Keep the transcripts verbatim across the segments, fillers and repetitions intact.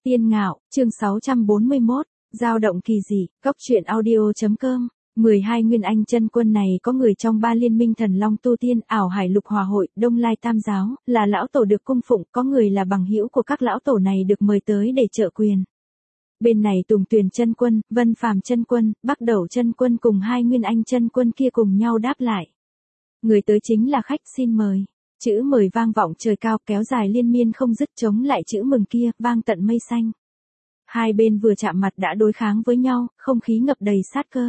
Tiên Ngạo, chương sáu trăm bốn mươi mốt, dao động kỳ dị, cốc truyện audio chấm com. mười hai Nguyên Anh chân quân này có người trong ba liên minh Thần Long Tu Tiên, Ảo Hải Lục Hòa Hội, Đông Lai Tam Giáo, là lão tổ được cung phụng, có người là bằng hữu của các lão tổ này được mời tới để trợ quyền. Bên này Tùng Tuyền chân quân, Vân Phàm chân quân, Bắc Đẩu chân quân cùng hai Nguyên Anh chân quân kia cùng nhau đáp lại. Người tới chính là khách, xin mời. Chữ mời vang vọng trời cao, kéo dài liên miên không dứt, chống lại chữ mừng kia, vang tận mây xanh. Hai bên vừa chạm mặt đã đối kháng với nhau, không khí ngập đầy sát cơ.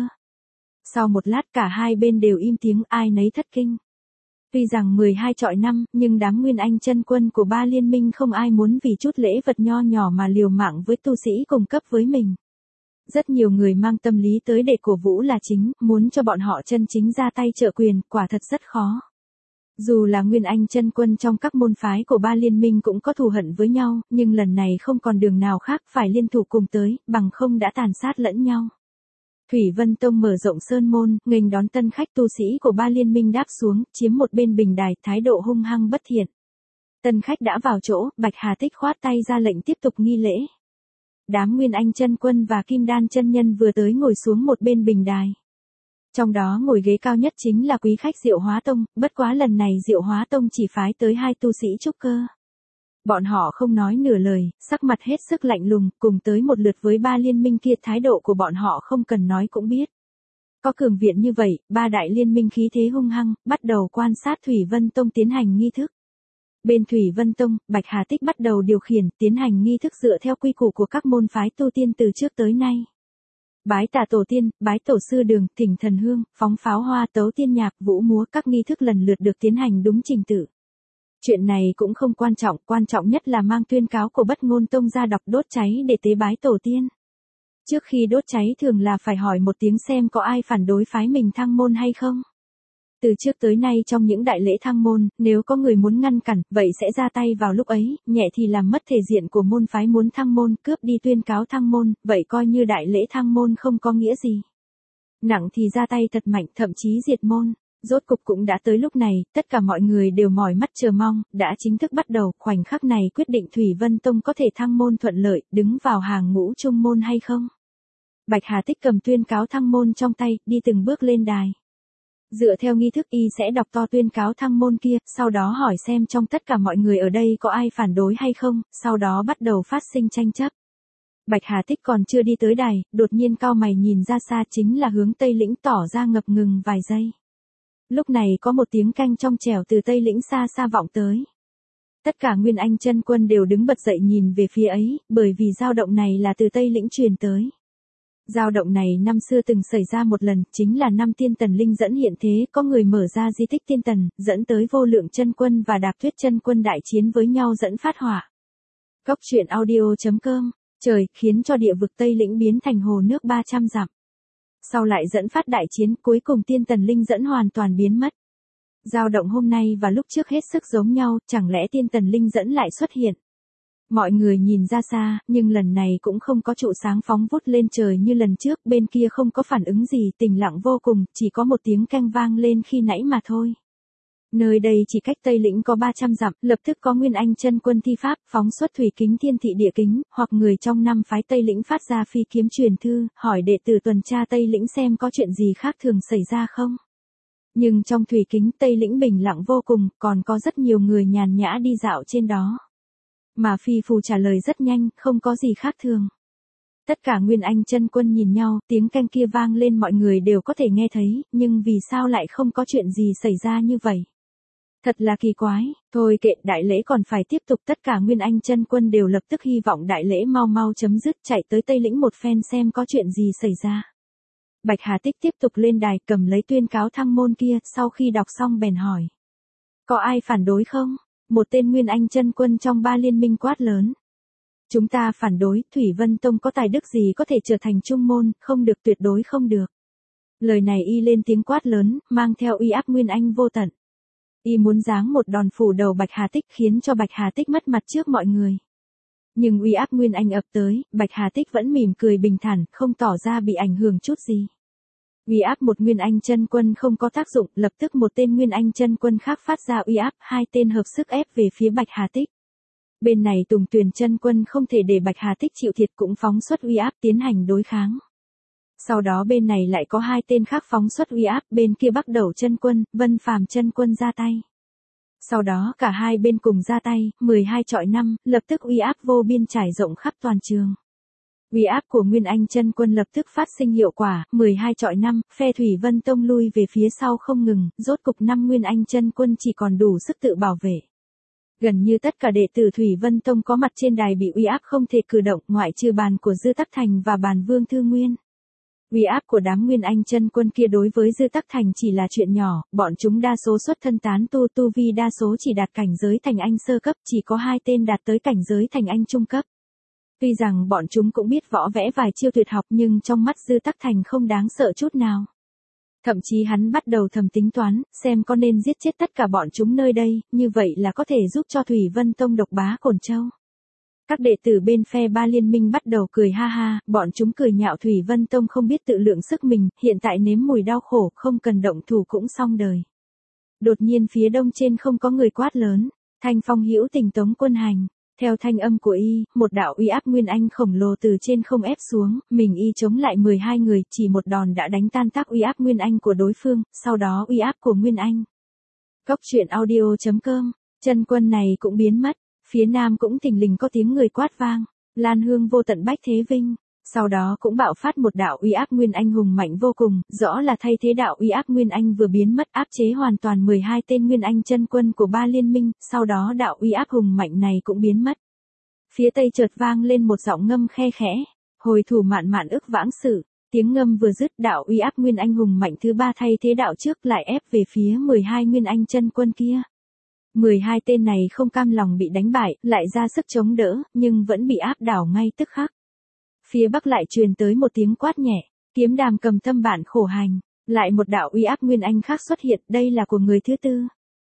Sau một lát cả hai bên đều im tiếng, ai nấy thất kinh. Tuy rằng mười hai chọi năm, nhưng đám Nguyên Anh chân quân của ba liên minh không ai muốn vì chút lễ vật nho nhỏ mà liều mạng với tu sĩ cùng cấp với mình. Rất nhiều người mang tâm lý tới để cổ vũ là chính, muốn cho bọn họ chân chính ra tay trợ quyền, quả thật rất khó. Dù là Nguyên Anh chân quân trong các môn phái của ba liên minh cũng có thù hận với nhau, nhưng lần này không còn đường nào khác phải liên thủ cùng tới, bằng không đã tàn sát lẫn nhau. Thủy Vân Tông mở rộng sơn môn, nghênh đón tân khách tu sĩ của ba liên minh đáp xuống, chiếm một bên bình đài, thái độ hung hăng bất thiện. Tân khách đã vào chỗ, Bạch Hà Tích khoát tay ra lệnh tiếp tục nghi lễ. Đám Nguyên Anh chân quân và Kim Đan chân nhân vừa tới ngồi xuống một bên bình đài. Trong đó ngồi ghế cao nhất chính là quý khách Diệu Hóa Tông, bất quá lần này Diệu Hóa Tông chỉ phái tới hai tu sĩ trúc cơ. Bọn họ không nói nửa lời, sắc mặt hết sức lạnh lùng, cùng tới một lượt với ba liên minh kia, thái độ của bọn họ không cần nói cũng biết. Có cường viện như vậy, ba đại liên minh khí thế hung hăng, bắt đầu quan sát Thủy Vân Tông tiến hành nghi thức. Bên Thủy Vân Tông, Bạch Hà Tích bắt đầu điều khiển, tiến hành nghi thức dựa theo quy củ của các môn phái tu tiên từ trước tới nay. Bái tạ tổ tiên, bái tổ sư đường, thỉnh thần hương, phóng pháo hoa, tấu tiên nhạc, vũ múa, các nghi thức lần lượt được tiến hành đúng trình tự. Chuyện này cũng không quan trọng, quan trọng nhất là mang tuyên cáo của Bất Ngôn Tông ra đọc, đốt cháy để tế bái tổ tiên. Trước khi đốt cháy thường là phải hỏi một tiếng xem có ai phản đối phái mình thăng môn hay không. Từ trước tới nay trong những đại lễ thăng môn, nếu có người muốn ngăn cản, vậy sẽ ra tay vào lúc ấy, nhẹ thì làm mất thể diện của môn phái muốn thăng môn, cướp đi tuyên cáo thăng môn, vậy coi như đại lễ thăng môn không có nghĩa gì. Nặng thì ra tay thật mạnh, thậm chí diệt môn. Rốt cục cũng đã tới lúc này, tất cả mọi người đều mỏi mắt chờ mong, đã chính thức bắt đầu, khoảnh khắc này quyết định Thủy Vân Tông có thể thăng môn thuận lợi, đứng vào hàng ngũ trung môn hay không. Bạch Hà Tích cầm tuyên cáo thăng môn trong tay, đi từng bước lên đài. Dựa theo nghi thức y sẽ đọc to tuyên cáo thăng môn kia, sau đó hỏi xem trong tất cả mọi người ở đây có ai phản đối hay không, sau đó bắt đầu phát sinh tranh chấp. Bạch Hà Tích còn chưa đi tới đài, đột nhiên cau mày nhìn ra xa, chính là hướng Tây Lĩnh, tỏ ra ngập ngừng vài giây. Lúc này có một tiếng canh trong trẻo từ Tây Lĩnh xa xa vọng tới. Tất cả Nguyên Anh chân quân đều đứng bật dậy nhìn về phía ấy, bởi vì dao động này là từ Tây Lĩnh truyền tới. Dao động này năm xưa từng xảy ra một lần, chính là năm Tiên Tần Linh dẫn hiện thế, có người mở ra di tích Tiên Tần, dẫn tới Vô Lượng chân quân và Đạp Tuyết chân quân đại chiến với nhau dẫn phát hỏa. Cốc truyện audio chấm com, trời, khiến cho địa vực Tây Lĩnh biến thành hồ nước ba trăm dặm. Sau lại dẫn phát đại chiến, cuối cùng Tiên Tần Linh dẫn hoàn toàn biến mất. Dao động hôm nay và lúc trước hết sức giống nhau, chẳng lẽ Tiên Tần Linh dẫn lại xuất hiện. Mọi người nhìn ra xa, nhưng lần này cũng không có trụ sáng phóng vút lên trời như lần trước, bên kia không có phản ứng gì, tĩnh lặng vô cùng, chỉ có một tiếng canh vang lên khi nãy mà thôi. Nơi đây chỉ cách Tây Lĩnh có ba trăm dặm, lập tức có Nguyên Anh chân quân thi pháp, phóng xuất thủy kính thiên thị địa kính, hoặc người trong năm phái Tây Lĩnh phát ra phi kiếm truyền thư, hỏi đệ tử tuần tra Tây Lĩnh xem có chuyện gì khác thường xảy ra không. Nhưng trong thủy kính Tây Lĩnh bình lặng vô cùng, còn có rất nhiều người nhàn nhã đi dạo trên đó. Mà phi phù trả lời rất nhanh, không có gì khác thường. Tất cả Nguyên Anh chân quân nhìn nhau, tiếng canh kia vang lên mọi người đều có thể nghe thấy, nhưng vì sao lại không có chuyện gì xảy ra như vậy? Thật là kỳ quái, thôi kệ, đại lễ còn phải tiếp tục, tất cả Nguyên Anh chân quân đều lập tức hy vọng đại lễ mau mau chấm dứt, chạy tới Tây Lĩnh một phen xem có chuyện gì xảy ra. Bạch Hà Tích tiếp tục lên đài, cầm lấy tuyên cáo thăng môn kia, sau khi đọc xong bèn hỏi. Có ai phản đối không? Một tên Nguyên Anh chân quân trong ba liên minh quát lớn. Chúng ta phản đối, Thủy Vân Tông có tài đức gì có thể trở thành trung môn, không được, tuyệt đối không được. Lời này y lên tiếng quát lớn, mang theo uy áp Nguyên Anh vô tận. Y muốn giáng một đòn phủ đầu Bạch Hà Tích, khiến cho Bạch Hà Tích mất mặt trước mọi người. Nhưng uy áp Nguyên Anh ập tới, Bạch Hà Tích vẫn mỉm cười bình thản, không tỏ ra bị ảnh hưởng chút gì. Uy áp một Nguyên Anh chân quân không có tác dụng, lập tức một tên Nguyên Anh chân quân khác phát ra uy áp, hai tên hợp sức ép về phía Bạch Hà Tích. Bên này Tùng Tuyền chân quân không thể để Bạch Hà Tích chịu thiệt cũng phóng xuất uy áp tiến hành đối kháng. Sau đó bên này lại có hai tên khác phóng xuất uy áp, bên kia Bắc Đẩu chân quân, Vân Phàm chân quân ra tay. Sau đó cả hai bên cùng ra tay, mười hai chọi năm, lập tức uy áp vô biên trải rộng khắp toàn trường. Uy áp của Nguyên Anh chân quân lập tức phát sinh hiệu quả, mười hai chọi năm, phe Thủy Vân Tông lui về phía sau không ngừng, rốt cục năm Nguyên Anh chân quân chỉ còn đủ sức tự bảo vệ. Gần như tất cả đệ tử Thủy Vân Tông có mặt trên đài bị uy áp không thể cử động, ngoại trừ bàn của Dư Tắc Thành và bàn Vương Thư Nguyên. Uy áp của đám Nguyên Anh chân quân kia đối với Dư Tắc Thành chỉ là chuyện nhỏ, bọn chúng đa số xuất thân tán tu, tu vi đa số chỉ đạt cảnh giới thành anh sơ cấp, chỉ có hai tên đạt tới cảnh giới thành anh trung cấp. Tuy rằng bọn chúng cũng biết võ vẽ vài chiêu tuyệt học nhưng trong mắt Dư Tắc Thành không đáng sợ chút nào. Thậm chí hắn bắt đầu thầm tính toán, xem có nên giết chết tất cả bọn chúng nơi đây, như vậy là có thể giúp cho Thủy Vân Tông độc bá Cổn Châu. Các đệ tử bên phe ba liên minh bắt đầu cười ha ha, bọn chúng cười nhạo Thủy Vân Tông không biết tự lượng sức mình, hiện tại nếm mùi đau khổ, không cần động thủ cũng xong đời. Đột nhiên phía đông trên không có người quát lớn, Thanh Phong hữu tình tống quân hành. Theo thanh âm của y, một đạo uy áp Nguyên Anh khổng lồ từ trên không ép xuống, mình y chống lại mười hai người, chỉ một đòn đã đánh tan tác uy áp Nguyên Anh của đối phương, sau đó uy áp của Nguyên Anh. Cốc truyện audio chấm com, chân quân này cũng biến mất, phía nam cũng thình lình có tiếng người quát vang, Lan Hương vô tận bách thế vinh, sau đó cũng bạo phát một đạo uy áp Nguyên Anh hùng mạnh vô cùng, rõ là thay thế đạo uy áp Nguyên Anh vừa biến mất áp chế hoàn toàn mười hai tên Nguyên Anh chân quân của ba liên minh, sau đó đạo uy áp hùng mạnh này cũng biến mất. Phía tây chợt vang lên một giọng ngâm khe khẽ, hồi thủ mạn mạn ức vãng sử, tiếng ngâm vừa dứt đạo uy áp Nguyên Anh hùng mạnh thứ ba thay thế đạo trước lại ép về phía mười hai Nguyên Anh chân quân kia. mười hai tên này không cam lòng bị đánh bại, lại ra sức chống đỡ, nhưng vẫn bị áp đảo ngay tức khắc. Phía bắc lại truyền tới một tiếng quát nhẹ, kiếm đàm cầm thâm bản khổ hành, lại một đạo uy áp Nguyên Anh khác xuất hiện, đây là của người thứ tư.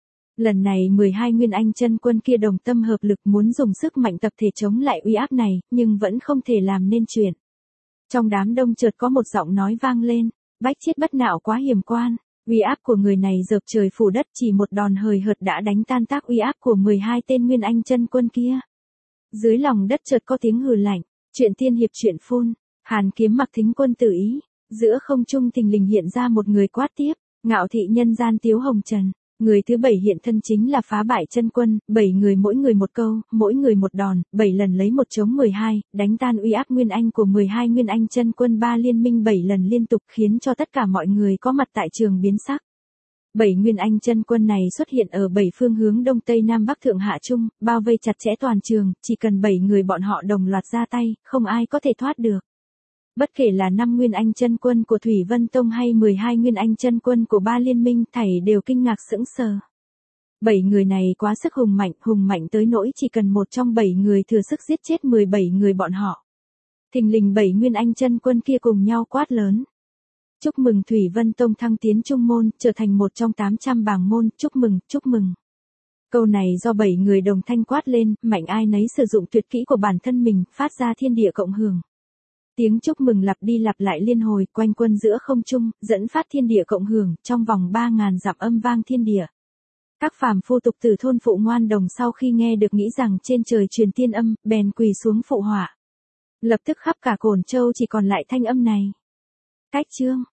Lần này mười hai Nguyên Anh chân quân kia đồng tâm hợp lực muốn dùng sức mạnh tập thể chống lại uy áp này, nhưng vẫn không thể làm nên chuyện. Trong đám đông chợt có một giọng nói vang lên, bách chiết bất nạo quá hiểm quan, uy áp của người này dợp trời phủ đất, chỉ một đòn hời hợt đã đánh tan tác uy áp của mười hai tên Nguyên Anh chân quân kia. Dưới lòng đất chợt có tiếng hừ lạnh. Chuyện tiên hiệp chuyện phun, Hàn Kiếm mặc thính quân tự ý, giữa không trung thình lình hiện ra một người quát tiếp, ngạo thị nhân gian Tiếu Hồng Trần, người thứ bảy hiện thân chính là phá bại chân quân, bảy người mỗi người một câu, mỗi người một đòn, bảy lần lấy một chống mười hai, đánh tan uy áp Nguyên Anh của mười hai Nguyên Anh chân quân ba liên minh bảy lần liên tục khiến cho tất cả mọi người có mặt tại trường biến sắc. Bảy Nguyên Anh chân quân này xuất hiện ở bảy phương hướng đông tây nam bắc thượng hạ trung, bao vây chặt chẽ toàn trường, chỉ cần bảy người bọn họ đồng loạt ra tay, không ai có thể thoát được. Bất kể là năm Nguyên Anh chân quân của Thủy Vân Tông hay mười hai Nguyên Anh chân quân của ba liên minh, thảy đều kinh ngạc sững sờ. Bảy người này quá sức hùng mạnh, hùng mạnh tới nỗi chỉ cần một trong bảy người thừa sức giết chết mười bảy người bọn họ. Thình lình bảy Nguyên Anh chân quân kia cùng nhau quát lớn. Chúc mừng Thủy Vân Tông thăng tiến trung môn, trở thành một trong tám trăm bảng môn, chúc mừng, chúc mừng. Câu này do bảy người đồng thanh quát lên, mạnh ai nấy sử dụng tuyệt kỹ của bản thân mình, phát ra thiên địa cộng hưởng. Tiếng chúc mừng lặp đi lặp lại liên hồi, quanh quân giữa không trung, dẫn phát thiên địa cộng hưởng, trong vòng ba ngàn dặm âm vang thiên địa. Các phàm phu tục tử thôn phụ ngoan đồng sau khi nghe được nghĩ rằng trên trời truyền tiên âm, bèn quỳ xuống phụ họa. Lập tức khắp cả Cổn Châu chỉ còn lại thanh âm này. Cách chương